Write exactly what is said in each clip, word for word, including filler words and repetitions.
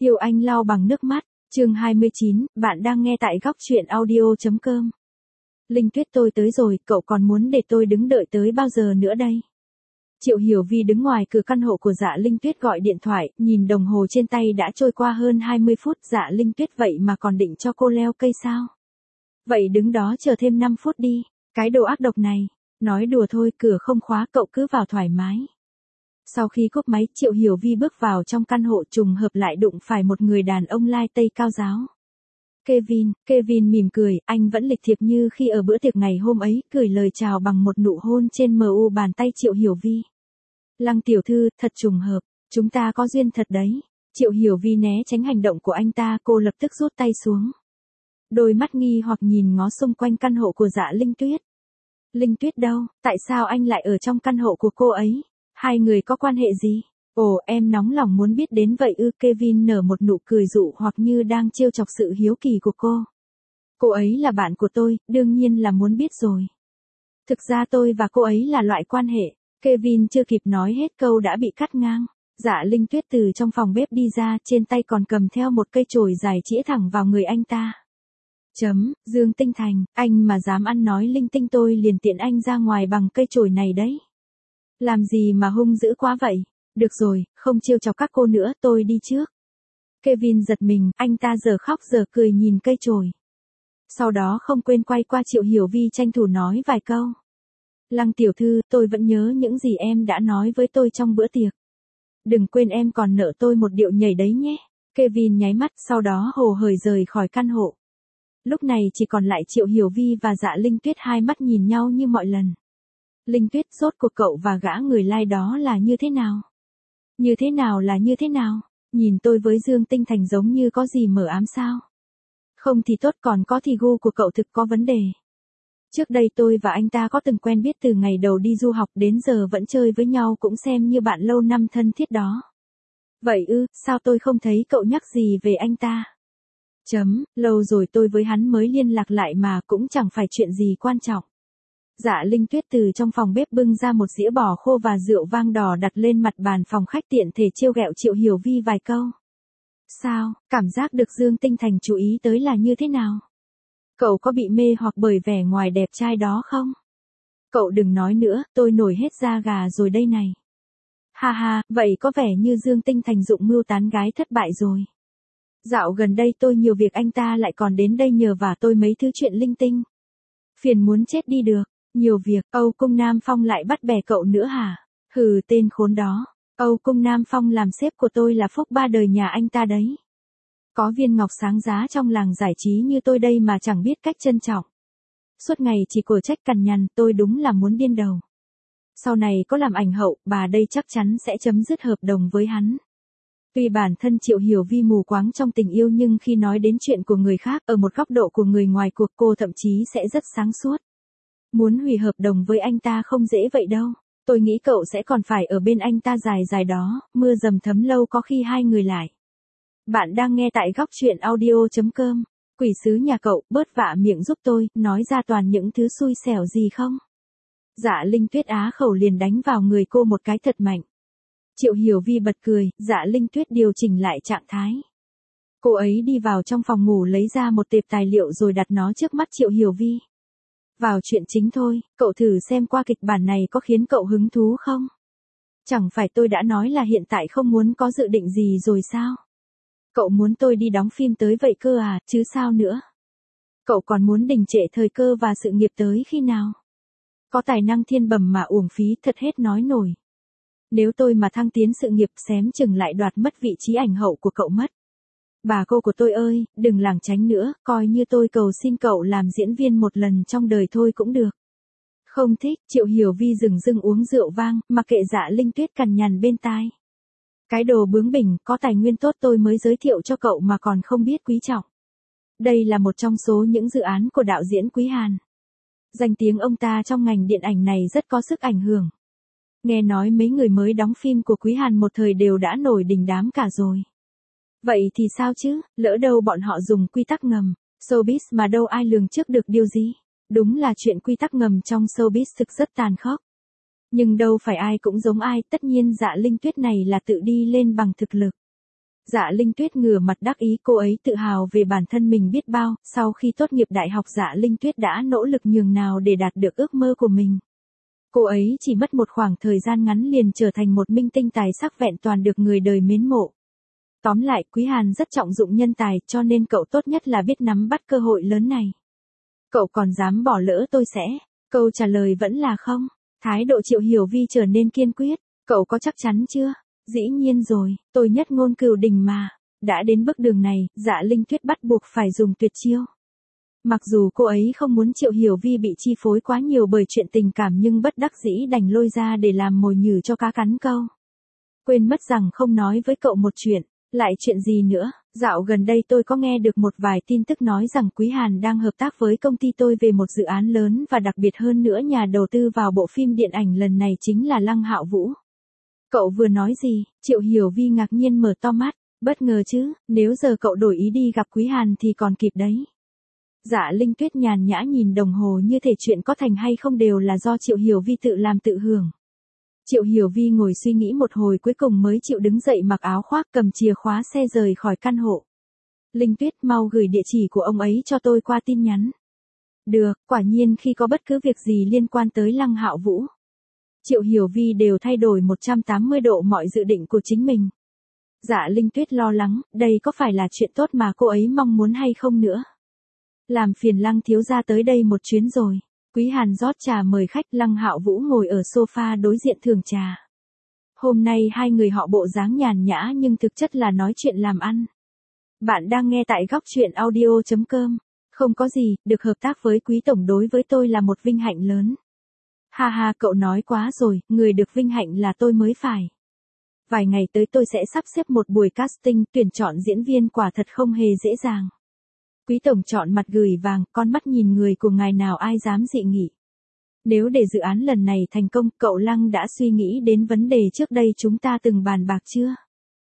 Yêu anh lau bằng nước mắt, chương hai mươi chín, bạn đang nghe tại góc truyện audio.com. Linh Tuyết, tôi tới rồi, cậu còn muốn để tôi đứng đợi tới bao giờ nữa đây? Triệu Hiểu Vi đứng ngoài cửa căn hộ của Dạ Linh Tuyết gọi điện thoại, nhìn đồng hồ trên tay đã trôi qua hơn hai mươi phút. Dạ Linh Tuyết, vậy mà còn định cho cô leo cây sao? Vậy đứng đó chờ thêm năm phút đi, cái đồ ác độc này. Nói đùa thôi, cửa không khóa, cậu cứ vào thoải mái. Sau khi cúp máy, Triệu Hiểu Vi bước vào trong căn hộ, trùng hợp lại đụng phải một người đàn ông lai tây cao giáo. Kevin, Kevin mỉm cười, anh vẫn lịch thiệp như khi ở bữa tiệc ngày hôm ấy, gửi lời chào bằng một nụ hôn trên mờ u bàn tay Triệu Hiểu Vi. Lăng tiểu thư, thật trùng hợp, chúng ta có duyên thật đấy. Triệu Hiểu Vi né tránh hành động của anh ta, cô lập tức rút tay xuống. Đôi mắt nghi hoặc nhìn ngó xung quanh căn hộ của Dạ Linh Tuyết. Linh Tuyết đâu, tại sao anh lại ở trong căn hộ của cô ấy? Hai người có quan hệ gì? Ồ, em nóng lòng muốn biết đến vậy ư? Kevin nở một nụ cười dụ hoặc như đang trêu chọc sự hiếu kỳ của cô. Cô ấy là bạn của tôi, đương nhiên là muốn biết rồi. Thực ra tôi và cô ấy là loại quan hệ. Kevin chưa kịp nói hết câu đã bị cắt ngang. Dạ Linh Tuyết từ trong phòng bếp đi ra, trên tay còn cầm theo một cây chổi dài chĩa thẳng vào người anh ta. Chấm, Dương Tinh Thành, anh mà dám ăn nói linh tinh tôi liền tiện anh ra ngoài bằng cây chổi này đấy. Làm gì mà hung dữ quá vậy? Được rồi, không trêu chọc các cô nữa, tôi đi trước. Kevin giật mình, anh ta giờ khóc giờ cười nhìn cây chổi. Sau đó không quên quay qua Triệu Hiểu Vi tranh thủ nói vài câu. Lăng tiểu thư, tôi vẫn nhớ những gì em đã nói với tôi trong bữa tiệc. Đừng quên em còn nợ tôi một điệu nhảy đấy nhé. Kevin nháy mắt, sau đó hồ hởi rời khỏi căn hộ. Lúc này chỉ còn lại Triệu Hiểu Vi và Dạ Linh Tuyết, hai mắt nhìn nhau như mọi lần. Linh Tuyết, rốt cuộc cậu và gã người lai đó là như thế nào? Như thế nào là như thế nào? Nhìn tôi với Dương Tinh Thành giống như có gì mờ ám sao? Không thì tốt, còn có thì gu của cậu thực có vấn đề. Trước đây tôi và anh ta có từng quen biết từ ngày đầu đi du học đến giờ vẫn chơi với nhau, cũng xem như bạn lâu năm thân thiết đó. Vậy ư, sao tôi không thấy cậu nhắc gì về anh ta? Chấm, lâu rồi tôi với hắn mới liên lạc lại mà, cũng chẳng phải chuyện gì quan trọng. Dạ Linh Tuyết từ trong phòng bếp bưng ra một dĩa bò khô và rượu vang đỏ đặt lên mặt bàn phòng khách, tiện thể trêu ghẹo Triệu Hiểu Vi vài câu. Sao, cảm giác được Dương Tinh Thành chú ý tới là như thế nào? Cậu có bị mê hoặc bởi vẻ ngoài đẹp trai đó không? Cậu đừng nói nữa, tôi nổi hết da gà rồi đây này. Ha ha, vậy có vẻ như Dương Tinh Thành dụng mưu tán gái thất bại rồi. Dạo gần đây tôi nhiều việc, anh ta lại còn đến đây nhờ vả tôi mấy thứ chuyện linh tinh. Phiền muốn chết đi được. Nhiều việc, Âu Cung Nam Phong lại bắt bẻ cậu nữa hả? Hừ, tên khốn đó. Âu Cung Nam Phong làm sếp của tôi là phúc ba đời nhà anh ta đấy. Có viên ngọc sáng giá trong làng giải trí như tôi đây mà chẳng biết cách trân trọng. Suốt ngày chỉ cổ trách cằn nhằn, tôi đúng là muốn điên đầu. Sau này có làm ảnh hậu, bà đây chắc chắn sẽ chấm dứt hợp đồng với hắn. Tuy bản thân Triệu Hiểu Vi mù quáng trong tình yêu, nhưng khi nói đến chuyện của người khác ở một góc độ của người ngoài cuộc, cô thậm chí sẽ rất sáng suốt. Muốn hủy hợp đồng với anh ta không dễ vậy đâu. Tôi nghĩ cậu sẽ còn phải ở bên anh ta dài dài đó, mưa dầm thấm lâu có khi hai người lại. Bạn đang nghe tại góc truyện audio.com. Quỷ sứ nhà cậu, bớt vạ miệng giúp tôi, nói ra toàn những thứ xui xẻo gì không? Dạ Linh Tuyết á khẩu liền đánh vào người cô một cái thật mạnh. Triệu Hiểu Vi bật cười, Dạ Linh Tuyết điều chỉnh lại trạng thái. Cô ấy đi vào trong phòng ngủ lấy ra một tệp tài liệu rồi đặt nó trước mắt Triệu Hiểu Vi. Vào chuyện chính thôi, cậu thử xem qua kịch bản này có khiến cậu hứng thú không? Chẳng phải tôi đã nói là hiện tại không muốn có dự định gì rồi sao? Cậu muốn tôi đi đóng phim tới vậy cơ à, chứ sao nữa? Cậu còn muốn đình trệ thời cơ và sự nghiệp tới khi nào? Có tài năng thiên bẩm mà uổng phí, thật hết nói nổi. Nếu tôi mà thăng tiến sự nghiệp, xém chừng lại đoạt mất vị trí ảnh hậu của cậu mất. Bà cô của tôi ơi, đừng lảng tránh nữa, coi như tôi cầu xin cậu làm diễn viên một lần trong đời thôi cũng được. Không thích, Triệu Hiểu Vi dừng dưng uống rượu vang, mặc kệ Dạ Linh Tuyết cằn nhằn bên tai. Cái đồ bướng bỉnh, có tài nguyên tốt tôi mới giới thiệu cho cậu mà còn không biết quý trọng. Đây là một trong số những dự án của đạo diễn Quý Hàn. Danh tiếng ông ta trong ngành điện ảnh này rất có sức ảnh hưởng. Nghe nói mấy người mới đóng phim của Quý Hàn một thời đều đã nổi đình đám cả rồi. Vậy thì sao chứ, lỡ đâu bọn họ dùng quy tắc ngầm, showbiz mà đâu ai lường trước được điều gì. Đúng là chuyện quy tắc ngầm trong showbiz thực rất tàn khốc. Nhưng đâu phải ai cũng giống ai, tất nhiên Dạ Linh Tuyết này là tự đi lên bằng thực lực. Dạ Linh Tuyết ngửa mặt đắc ý, cô ấy tự hào về bản thân mình biết bao, sau khi tốt nghiệp đại học Dạ Linh Tuyết đã nỗ lực nhường nào để đạt được ước mơ của mình. Cô ấy chỉ mất một khoảng thời gian ngắn liền trở thành một minh tinh tài sắc vẹn toàn được người đời mến mộ. Tóm lại, Quý Hàn rất trọng dụng nhân tài, cho nên cậu tốt nhất là biết nắm bắt cơ hội lớn này. Cậu còn dám bỏ lỡ tôi sẽ? Câu trả lời vẫn là không. Thái độ Triệu Hiểu Vi trở nên kiên quyết. Cậu có chắc chắn chưa? Dĩ nhiên rồi, tôi nhất ngôn cửu đình mà. Đã đến bước đường này, Dạ Linh Tuyết bắt buộc phải dùng tuyệt chiêu. Mặc dù cô ấy không muốn Triệu Hiểu Vi bị chi phối quá nhiều bởi chuyện tình cảm nhưng bất đắc dĩ đành lôi ra để làm mồi nhử cho cá cắn câu. Quên mất rằng không nói với cậu một chuyện. Lại chuyện gì nữa? Dạo gần đây tôi có nghe được một vài tin tức nói rằng Quý Hàn đang hợp tác với công ty tôi về một dự án lớn và đặc biệt hơn nữa nhà đầu tư vào bộ phim điện ảnh lần này chính là Lăng Hạo Vũ. Cậu vừa nói gì? Triệu Hiểu Vi ngạc nhiên mở to mắt, bất ngờ chứ, nếu giờ cậu đổi ý đi gặp Quý Hàn thì còn kịp đấy. Dạ Linh Tuyết nhàn nhã nhìn đồng hồ như thể chuyện có thành hay không đều là do Triệu Hiểu Vi tự làm tự hưởng. Triệu Hiểu Vi ngồi suy nghĩ một hồi cuối cùng mới chịu đứng dậy mặc áo khoác cầm chìa khóa xe rời khỏi căn hộ. Linh Tuyết mau gửi địa chỉ của ông ấy cho tôi qua tin nhắn. Được, quả nhiên khi có bất cứ việc gì liên quan tới Lăng Hạo Vũ. Triệu Hiểu Vi đều thay đổi một trăm tám mươi độ mọi dự định của chính mình. Dạ Linh Tuyết lo lắng, đây có phải là chuyện tốt mà cô ấy mong muốn hay không nữa? Làm phiền Lăng thiếu gia tới đây một chuyến rồi. Quý Hàn rót trà mời khách, Lăng Hạo Vũ ngồi ở sofa đối diện thưởng trà. Hôm nay hai người họ bộ dáng nhàn nhã nhưng thực chất là nói chuyện làm ăn. Bạn đang nghe tại góc truyện audio chấm com. Không có gì, được hợp tác với Quý tổng đối với tôi là một vinh hạnh lớn. Ha ha, cậu nói quá rồi, người được vinh hạnh là tôi mới phải. Vài ngày tới tôi sẽ sắp xếp một buổi casting, tuyển chọn diễn viên quả thật không hề dễ dàng. Quý tổng chọn mặt gửi vàng, con mắt nhìn người của ngài nào ai dám dị nghị. Nếu để dự án lần này thành công, cậu Lăng đã suy nghĩ đến vấn đề trước đây chúng ta từng bàn bạc chưa?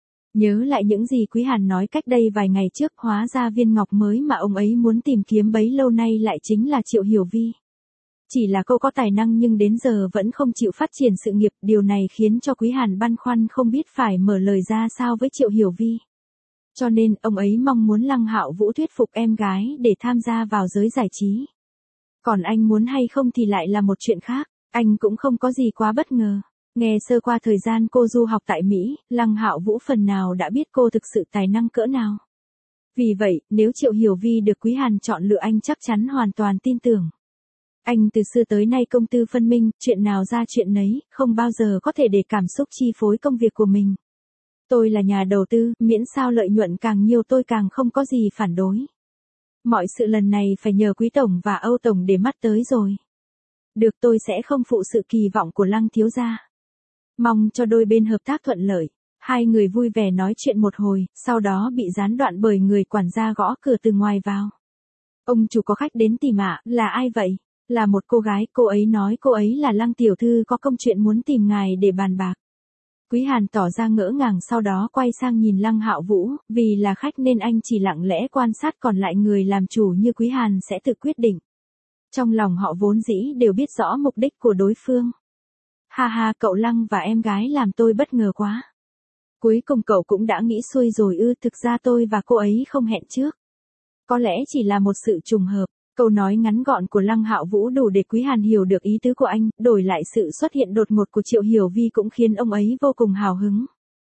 Nhớ lại những gì Quý Hàn nói cách đây vài ngày trước, hóa ra viên ngọc mới mà ông ấy muốn tìm kiếm bấy lâu nay lại chính là Triệu Hiểu Vi. Chỉ là cô có tài năng nhưng đến giờ vẫn không chịu phát triển sự nghiệp, điều này khiến cho Quý Hàn băn khoăn không biết phải mở lời ra sao với Triệu Hiểu Vi. Cho nên, ông ấy mong muốn Lăng Hạo Vũ thuyết phục em gái để tham gia vào giới giải trí. Còn anh muốn hay không thì lại là một chuyện khác, anh cũng không có gì quá bất ngờ. Nghe sơ qua thời gian cô du học tại Mỹ, Lăng Hạo Vũ phần nào đã biết cô thực sự tài năng cỡ nào. Vì vậy, nếu Triệu Hiểu Vi được Quý Hàn chọn lựa anh chắc chắn hoàn toàn tin tưởng. Anh từ xưa tới nay công tư phân minh, chuyện nào ra chuyện nấy, không bao giờ có thể để cảm xúc chi phối công việc của mình. Tôi là nhà đầu tư, miễn sao lợi nhuận càng nhiều tôi càng không có gì phản đối. Mọi sự lần này phải nhờ Quý tổng và Âu tổng để mắt tới rồi. Được, tôi sẽ không phụ sự kỳ vọng của Lăng thiếu gia. Mong cho đôi bên hợp tác thuận lợi. Hai người vui vẻ nói chuyện một hồi, sau đó bị gián đoạn bởi người quản gia gõ cửa từ ngoài vào. Ông chủ có khách đến tìm ạ, là ai vậy? Là một cô gái, cô ấy nói cô ấy là Lăng tiểu thư có công chuyện muốn tìm ngài để bàn bạc. Quý Hàn tỏ ra ngỡ ngàng sau đó quay sang nhìn Lăng Hạo Vũ, vì là khách nên anh chỉ lặng lẽ quan sát còn lại người làm chủ như Quý Hàn sẽ tự quyết định. Trong lòng họ vốn dĩ đều biết rõ mục đích của đối phương. Ha ha, cậu Lăng và em gái làm tôi bất ngờ quá. Cuối cùng cậu cũng đã nghĩ xuôi rồi ư, thực ra tôi và cô ấy không hẹn trước. Có lẽ chỉ là một sự trùng hợp. Câu nói ngắn gọn của Lăng Hạo Vũ đủ để Quý Hàn hiểu được ý tứ của anh, đổi lại sự xuất hiện đột ngột của Triệu Hiểu Vi cũng khiến ông ấy vô cùng hào hứng.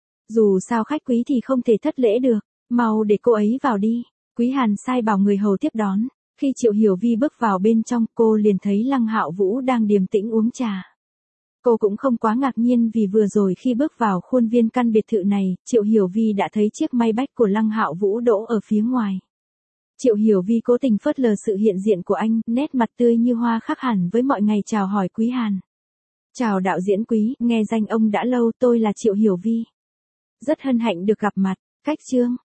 Dù sao khách quý thì không thể thất lễ được, mau để cô ấy vào đi. Quý Hàn sai bảo người hầu tiếp đón. Khi Triệu Hiểu Vi bước vào bên trong, cô liền thấy Lăng Hạo Vũ đang điềm tĩnh uống trà. Cô cũng không quá ngạc nhiên vì vừa rồi khi bước vào khuôn viên căn biệt thự này, Triệu Hiểu Vi đã thấy chiếc Maybach của Lăng Hạo Vũ đỗ ở phía ngoài. Triệu Hiểu Vi cố tình phớt lờ sự hiện diện của anh, nét mặt tươi như hoa khác hẳn với mọi ngày chào hỏi Quý Hàn. Chào đạo diễn Quý, nghe danh ông đã lâu, tôi là Triệu Hiểu Vi. Rất hân hạnh được gặp mặt, cách chương.